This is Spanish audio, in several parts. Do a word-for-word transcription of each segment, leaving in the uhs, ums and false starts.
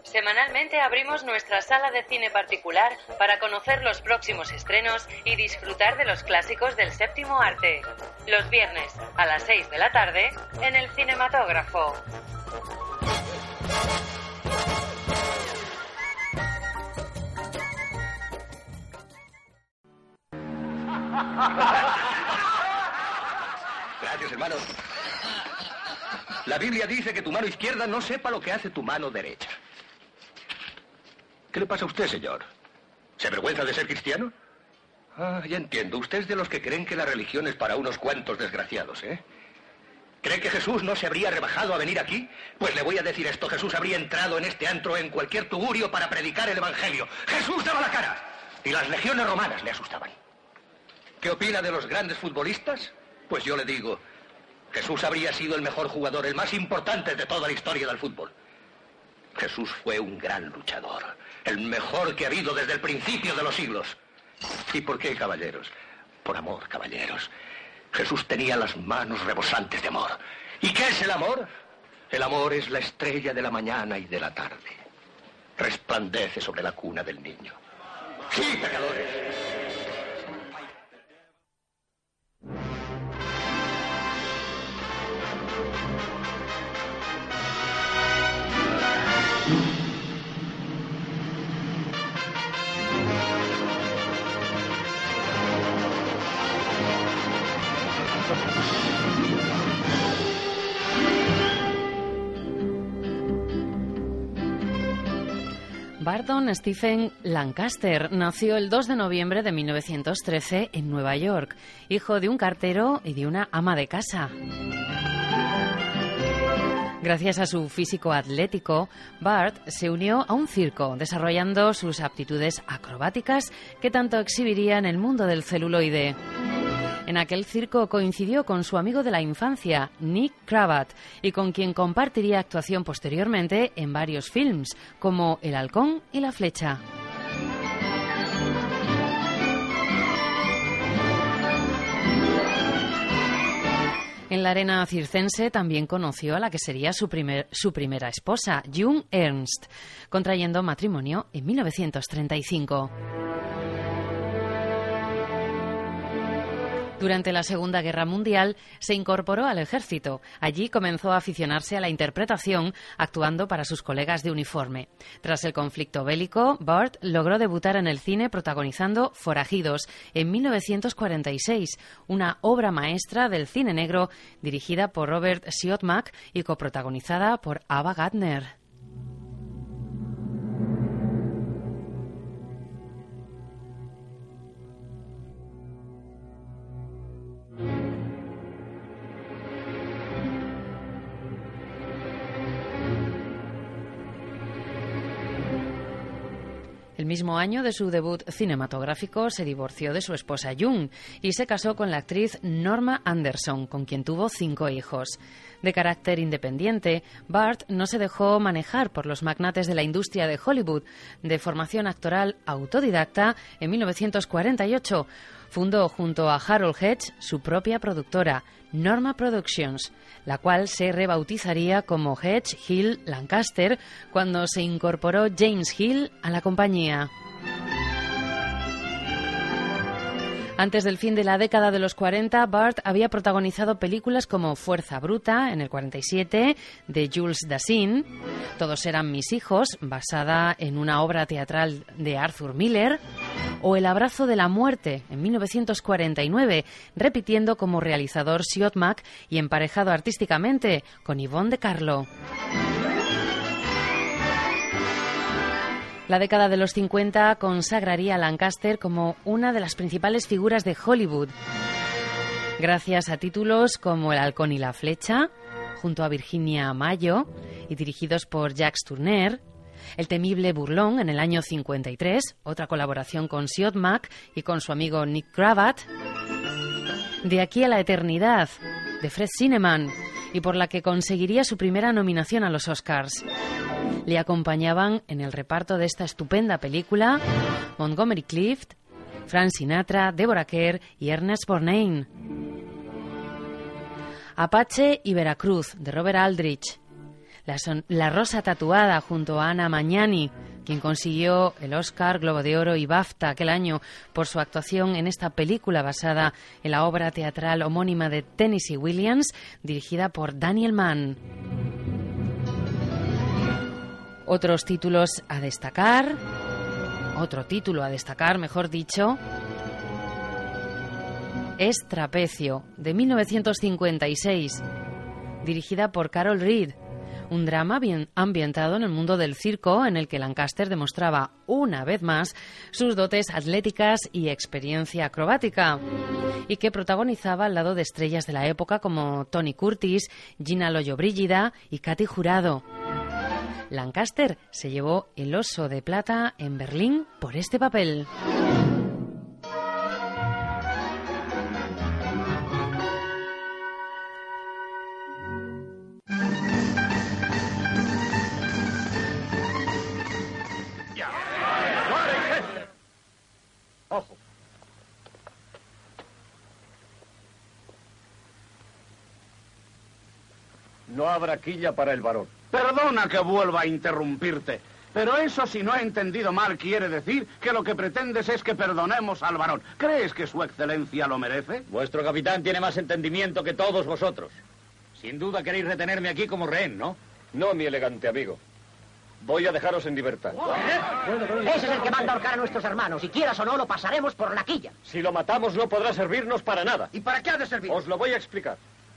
Semanalmente abrimos nuestra sala de cine particular para conocer los próximos estrenos y disfrutar de los clásicos del séptimo arte. Los viernes a las seis de la tarde en el Cinematógrafo. Gracias, hermano. La Biblia dice que tu mano izquierda no sepa lo que hace tu mano derecha. ¿Qué le pasa a usted, señor? ¿Se avergüenza de ser cristiano? Ah, ya entiendo. Usted es de los que creen que la religión es para unos cuantos desgraciados, ¿eh? ¿Cree que Jesús no se habría rebajado a venir aquí? Pues le voy a decir esto. Jesús habría entrado en este antro en cualquier tugurio para predicar el evangelio. ¡Jesús daba la cara! Y las legiones romanas le asustaban. ¿Qué opina de los grandes futbolistas? Pues yo le digo, Jesús habría sido el mejor jugador, el más importante de toda la historia del fútbol. Jesús fue un gran luchador, el mejor que ha habido desde el principio de los siglos. ¿Y por qué, caballeros? Por amor, caballeros. Jesús tenía las manos rebosantes de amor. ¿Y qué es el amor? El amor es la estrella de la mañana y de la tarde. Resplandece sobre la cuna del niño. ¡Sí, pecadores! Barton Stephen Lancaster nació el dos de noviembre de mil novecientos trece en Nueva York, hijo de un cartero y de una ama de casa. Gracias a su físico atlético, Bart se unió a un circo, desarrollando sus aptitudes acrobáticas que tanto exhibiría en el mundo del celuloide. En aquel circo coincidió con su amigo de la infancia, Nick Cravath, y con quien compartiría actuación posteriormente en varios films, como El halcón y la flecha. En la arena circense también conoció a la que sería su, primer, su primera esposa, June Ernst, contrayendo matrimonio en mil novecientos treinta y cinco. Durante la Segunda Guerra Mundial se incorporó al ejército. Allí comenzó a aficionarse a la interpretación, actuando para sus colegas de uniforme. Tras el conflicto bélico, Bart logró debutar en el cine protagonizando Forajidos en mil novecientos cuarenta y seis, una obra maestra del cine negro dirigida por Robert Siodmak y coprotagonizada por Ava Gardner. El mismo año de su debut cinematográfico se divorció de su esposa June y se casó con la actriz Norma Anderson, con quien tuvo cinco hijos. De carácter independiente, Bart no se dejó manejar por los magnates de la industria de Hollywood. De formación actoral autodidacta, en mil novecientos cuarenta y ocho fundó junto a Harold Hedge su propia productora, Norma Productions, la cual se rebautizaría como Hedge Hill Lancaster cuando se incorporó James Hill a la compañía. Antes del fin de la década de los cuarenta, Bart había protagonizado películas como Fuerza Bruta, en el cuarenta y siete, de Jules Dassin, Todos eran mis hijos, basada en una obra teatral de Arthur Miller, o El abrazo de la muerte, en mil novecientos cuarenta y nueve, repitiendo como realizador Siodmak y emparejado artísticamente con Yvonne de Carlo. La década de los cincuenta consagraría a Lancaster como una de las principales figuras de Hollywood. Gracias a títulos como El halcón y la flecha, junto a Virginia Mayo, y dirigidos por Jacques Tourneur, El temible burlón en el año cincuenta y tres, otra colaboración con Siodmak y con su amigo Nick Cravath, De aquí a la eternidad, de Fred Zinnemann, y por la que conseguiría su primera nominación a los Oscars. Le acompañaban en el reparto de esta estupenda película Montgomery Clift, Frank Sinatra, Deborah Kerr y Ernest Borgnine. Apache y Veracruz, de Robert Aldrich. La, son, la Rosa Tatuada junto a Anna Magnani, quien consiguió el Oscar, Globo de Oro y BAFTA aquel año por su actuación en esta película basada en la obra teatral homónima de Tennessee Williams, dirigida por Daniel Mann. Otros títulos a destacar, otro título a destacar, mejor dicho, es Trapecio, de mil novecientos cincuenta y seis, dirigida por Carol Reed. Un drama bien ambientado en el mundo del circo en el que Lancaster demostraba una vez más sus dotes atléticas y experiencia acrobática, y que protagonizaba al lado de estrellas de la época como Tony Curtis, Gina Lollobrigida y Katy Jurado. Lancaster se llevó el Oso de Plata en Berlín por este papel. Ojo. No habrá quilla para el varón. Perdona que vuelva a interrumpirte, pero eso, si no he entendido mal, quiere decir que lo que pretendes es que perdonemos al varón. ¿Crees que su excelencia lo merece? Vuestro capitán tiene más entendimiento que todos vosotros. Sin duda queréis retenerme aquí como rehén, ¿no? No, mi elegante amigo. Voy a dejaros en libertad. Ese es el que manda a ahorcar a nuestros hermanos. Si quieras o no, lo pasaremos por la quilla. Si lo matamos, no podrá servirnos para nada. ¿Y para qué ha de servir? Os lo voy a explicar.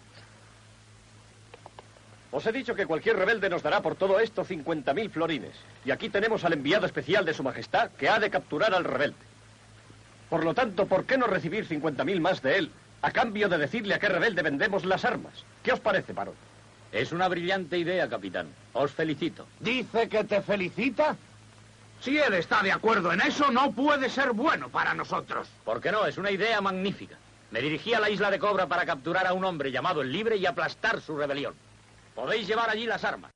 Os he dicho que cualquier rebelde nos dará por todo esto cincuenta mil florines. Y aquí tenemos al enviado especial de su majestad que ha de capturar al rebelde. Por lo tanto, ¿por qué no recibir cincuenta mil más de él a cambio de decirle a qué rebelde vendemos las armas? ¿Qué os parece, varón? Es una brillante idea, capitán. Os felicito. ¿Dice que te felicita? Si él está de acuerdo en eso, no puede ser bueno para nosotros. ¿Por qué no? Es una idea magnífica. Me dirigí a la isla de Cobra para capturar a un hombre llamado El Libre y aplastar su rebelión. Podéis llevar allí las armas.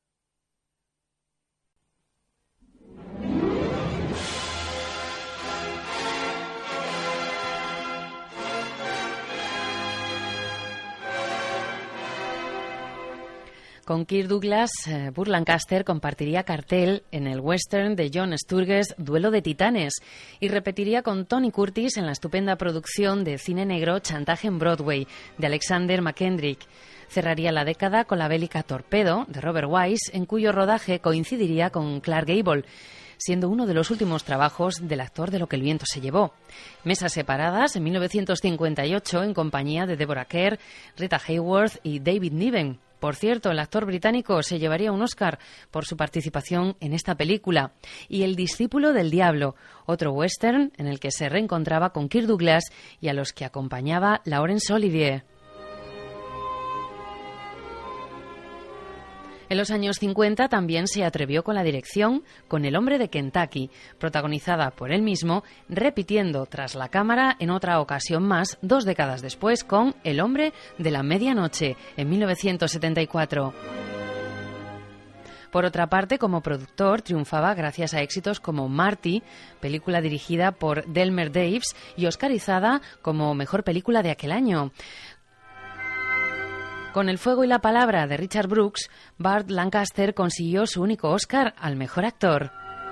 Con Kirk Douglas, eh, Burt Lancaster compartiría cartel en el western de John Sturges, Duelo de Titanes, y repetiría con Tony Curtis en la estupenda producción de cine negro Chantaje en Broadway, de Alexander McKendrick. Cerraría la década con la bélica Torpedo, de Robert Wise, en cuyo rodaje coincidiría con Clark Gable, siendo uno de los últimos trabajos del actor de Lo que el viento se llevó. Mesas separadas en mil novecientos cincuenta y ocho en compañía de Deborah Kerr, Rita Hayworth y David Niven. Por cierto, el actor británico se llevaría un Oscar por su participación en esta película. Y El discípulo del diablo, otro western en el que se reencontraba con Kirk Douglas y a los que acompañaba Laurence Olivier. En los años cincuenta también se atrevió con la dirección con El hombre de Kentucky, protagonizada por él mismo, repitiendo tras la cámara en otra ocasión más, dos décadas después, con El hombre de la medianoche, en mil novecientos setenta y cuatro. Por otra parte, como productor, triunfaba gracias a éxitos como Marty, película dirigida por Delmer Daves y oscarizada como mejor película de aquel año. Con El fuego y la palabra de Richard Brooks, Burt Lancaster consiguió su único Oscar al mejor actor.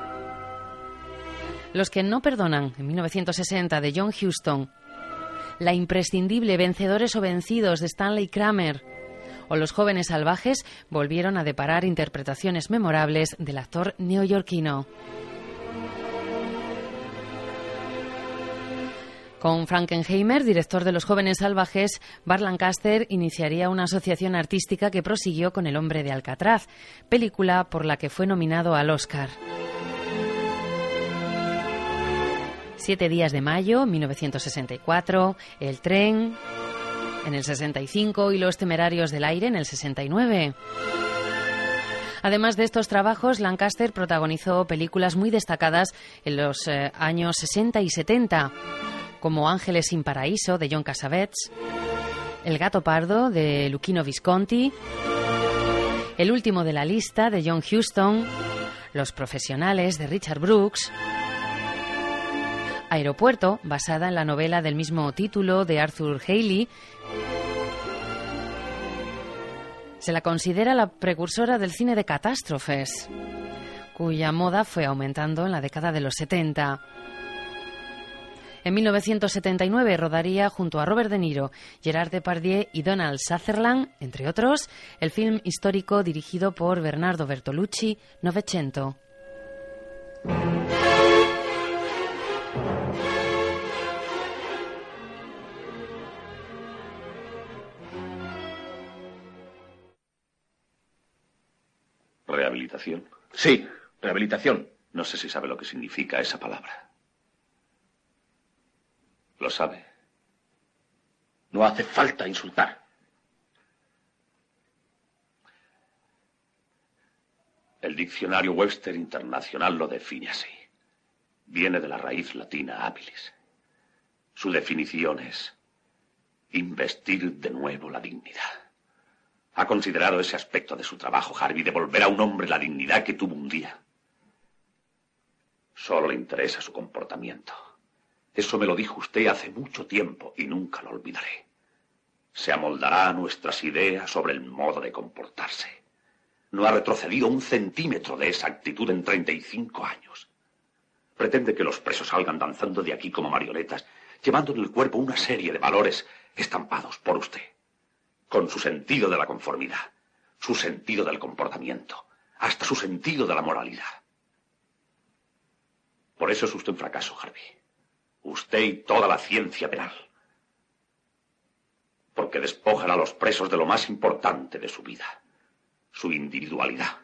Los que no perdonan, en mil novecientos sesenta, de John Huston, la imprescindible Vencedores o vencidos de Stanley Kramer, o Los jóvenes salvajes, volvieron a deparar interpretaciones memorables del actor neoyorquino. Con Frankenheimer, director de Los jóvenes salvajes, Burt Lancaster iniciaría una asociación artística que prosiguió con El hombre de Alcatraz, película por la que fue nominado al Oscar. Siete días de mayo, mil novecientos sesenta y cuatro, El tren, en el sesenta y cinco, y Los temerarios del aire, en el sesenta y nueve. Además de estos trabajos, Lancaster protagonizó películas muy destacadas en los eh, años sesenta y setenta, como Ángeles sin paraíso, de John Cassavetes, El gato pardo, de Luchino Visconti, El último de la lista, de John Huston, Los profesionales, de Richard Brooks, Aeropuerto, basada en la novela del mismo título de Arthur Hailey, Se la considera la precursora del cine de catástrofes, cuya moda fue aumentando en la década de los setenta. En mil novecientos setenta y nueve rodaría junto a Robert De Niro, Gerard Depardieu y Donald Sutherland, entre otros, el film histórico dirigido por Bernardo Bertolucci, Novecento. ¿Rehabilitación? Sí, rehabilitación. No sé si sabe lo que significa esa palabra. ¿Lo sabe? No hace falta insultar. El diccionario Webster Internacional lo define así. Viene de la raíz latina habilis. Su definición es investir de nuevo la dignidad. ¿Ha considerado ese aspecto de su trabajo, Harvey, devolver a un hombre la dignidad que tuvo un día? Solo le interesa su comportamiento. Eso me lo dijo usted hace mucho tiempo y nunca lo olvidaré. Se amoldará a nuestras ideas sobre el modo de comportarse. No ha retrocedido un centímetro de esa actitud en treinta y cinco años. Pretende que los presos salgan danzando de aquí como marionetas, llevando en el cuerpo una serie de valores estampados por usted. Con su sentido de la conformidad, su sentido del comportamiento, hasta su sentido de la moralidad. Por eso es usted un fracaso, Harvey. Usted y toda la ciencia penal. Porque despojan a los presos de lo más importante de su vida, su individualidad.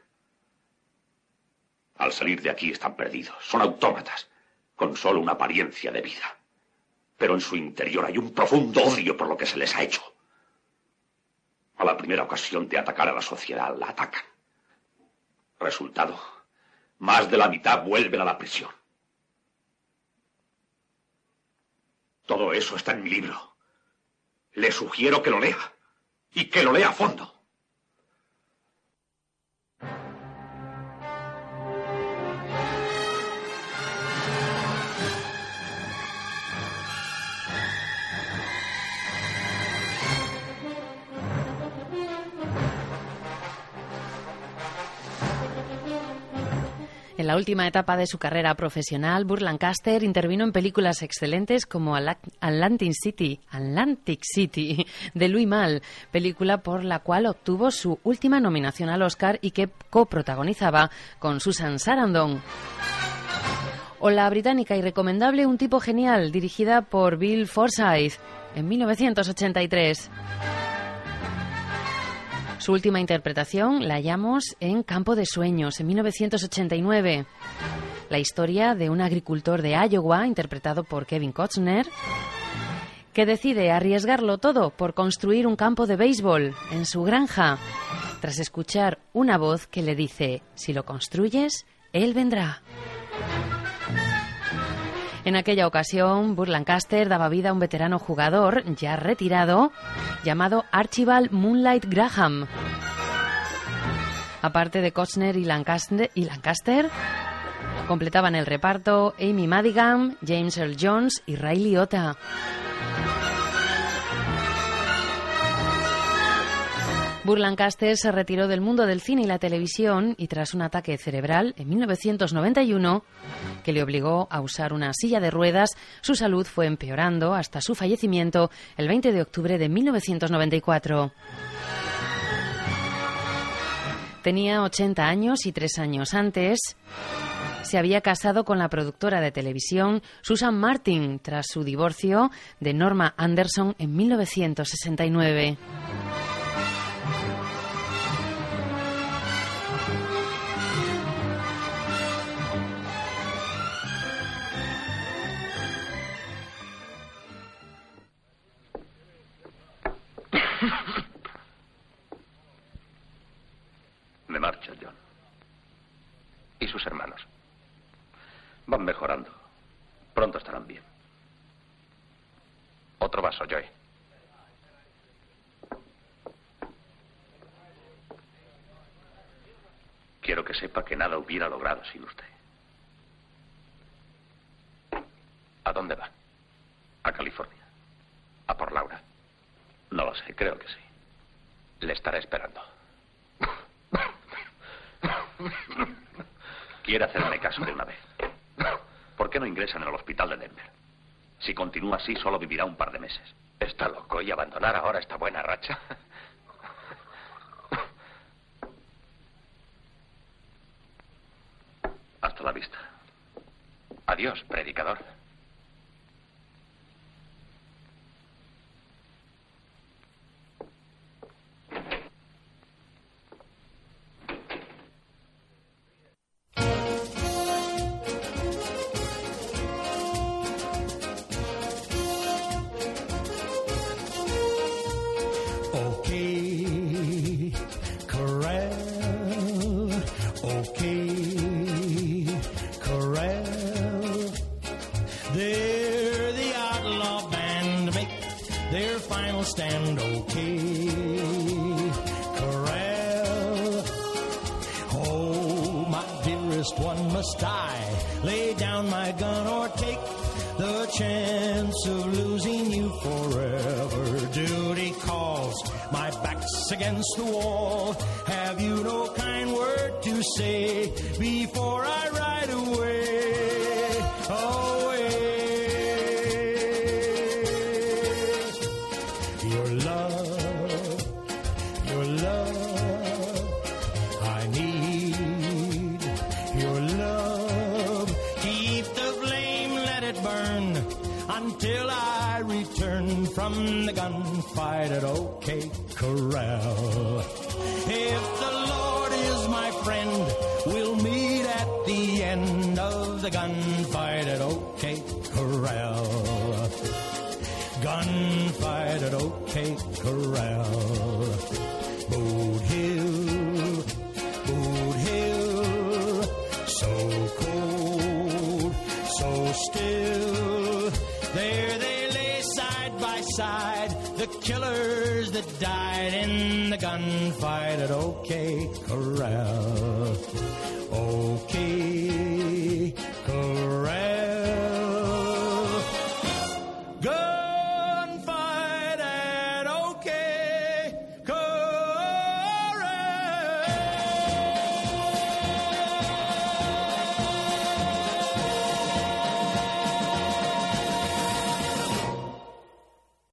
Al salir de aquí están perdidos, son autómatas, con solo una apariencia de vida. Pero en su interior hay un profundo odio por lo que se les ha hecho. A la primera ocasión de atacar a la sociedad, la atacan. Resultado, más de la mitad vuelven a la prisión. Todo eso está en mi libro. Le sugiero que lo lea, y que lo lea a fondo. En la última etapa de su carrera profesional, Burt Lancaster intervino en películas excelentes como Atlantic City, Atlantic City de Louis Malle, película por la cual obtuvo su última nominación al Oscar y que coprotagonizaba con Susan Sarandon. O la británica y recomendable Un tipo genial, dirigida por Bill Forsyth en mil novecientos ochenta y tres. Su última interpretación la hallamos en Campo de Sueños, en mil novecientos ochenta y nueve. La historia de un agricultor de Iowa, interpretado por Kevin Costner, que decide arriesgarlo todo por construir un campo de béisbol en su granja, tras escuchar una voz que le dice: si lo construyes, él vendrá. En aquella ocasión, Burt Lancaster daba vida a un veterano jugador, ya retirado, llamado Archibald Moonlight Graham. Aparte de Costner y Lancaster, y Lancaster, completaban el reparto Amy Madigan, James Earl Jones y Ray Liotta. Burt Lancaster se retiró del mundo del cine y la televisión y tras un ataque cerebral en mil novecientos noventa y uno, que le obligó a usar una silla de ruedas, su salud fue empeorando hasta su fallecimiento el veinte de octubre de mil novecientos noventa y cuatro. Tenía ochenta años y tres años antes se había casado con la productora de televisión Susan Martin tras su divorcio de Norma Anderson en mil novecientos sesenta y nueve. Me marcho, John. ¿Y sus hermanos? Van mejorando. Pronto estarán bien. Otro vaso, Joey. Quiero que sepa que nada hubiera logrado sin usted. ¿A dónde va? A California. ¿A por Laura? No lo sé, creo que sí. Le estaré esperando. Quiere hacerme caso de una vez. ¿Por qué no ingresan en el hospital de Denver? Si continúa así, solo vivirá un par de meses. ¿Está loco y abandonar ahora esta buena racha? Hasta la vista. Adiós, predicador. Stand okay, Corral. Oh, my dearest one, must I lay down my gun or take the chance of losing you forever? Duty calls, my back's against the wall. Have you no kind word to say before I ride away? Away. Until I return from the gunfight at OK Corral. If the Lord is my friend, we'll meet at the end of the gunfight at OK Corral. Gunfight at OK Corral. Boot Hill, Boot Hill, so cold, so still. There they lay side by side, the killers that died in the gunfight at OK Corral.